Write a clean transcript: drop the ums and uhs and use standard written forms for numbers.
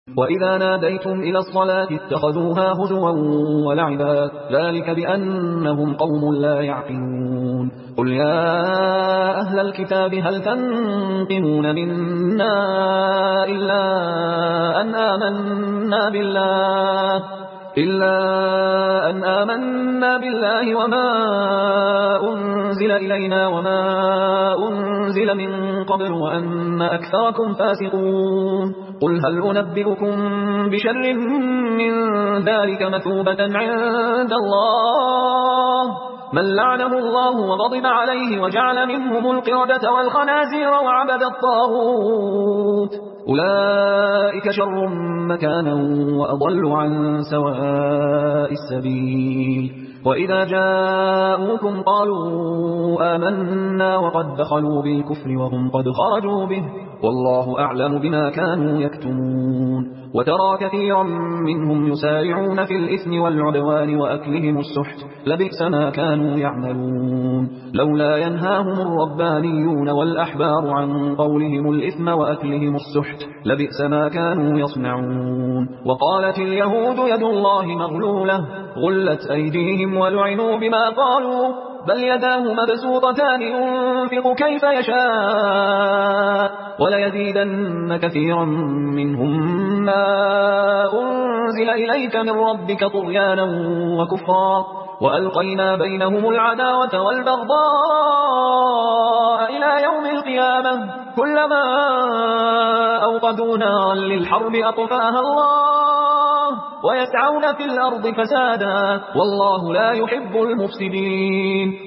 وإذا ناديتم إلى الصلاة اتخذوها هزوا ولعبا ذلك بأنهم قوم لا يعقلون قل يا أهل الكتاب هل تنقمون منا إلا أن آمنا بالله وما أنزل إلينا وما أنزل من قبل وأن أكثركم فاسقون قل هل أنبئكم بشر من ذلك مثوبة عند الله من لعنه الله وغضب عليه وجعل منهم القردة والخنازير وعبد الطاغوت أولئك شر مكانا وأضل عن سواء السبيل وإذا جاءوكم قالوا آمنا وقد دخلوا بالكفر وهم قد خرجوا به والله أعلم بما كانوا يكتمون وترى كثيرا منهم يسارعون في الإثم والعدوان وأكلهم السحت لبئس ما كانوا يعملون لولا ينهاهم الربانيون والأحبار عن قولهم الإثم وأكلهم السحت لبئس ما كانوا يصنعون وقالت اليهود يد الله مغلولة غلت أيديهم ولعنوا بما قالوا بل يداه مبسوطتان ينفق كيف يشاء وليزيدن كثيرا منهم ما أنزل إليك من ربك طغيانا وكفرا وألقينا بينهم العداوة والبغضاء إلى يوم القيامة كلما أوقدوا نارا للحرب أطفاها الله ويسعون في الأرض فسادا والله لا يحب المفسدين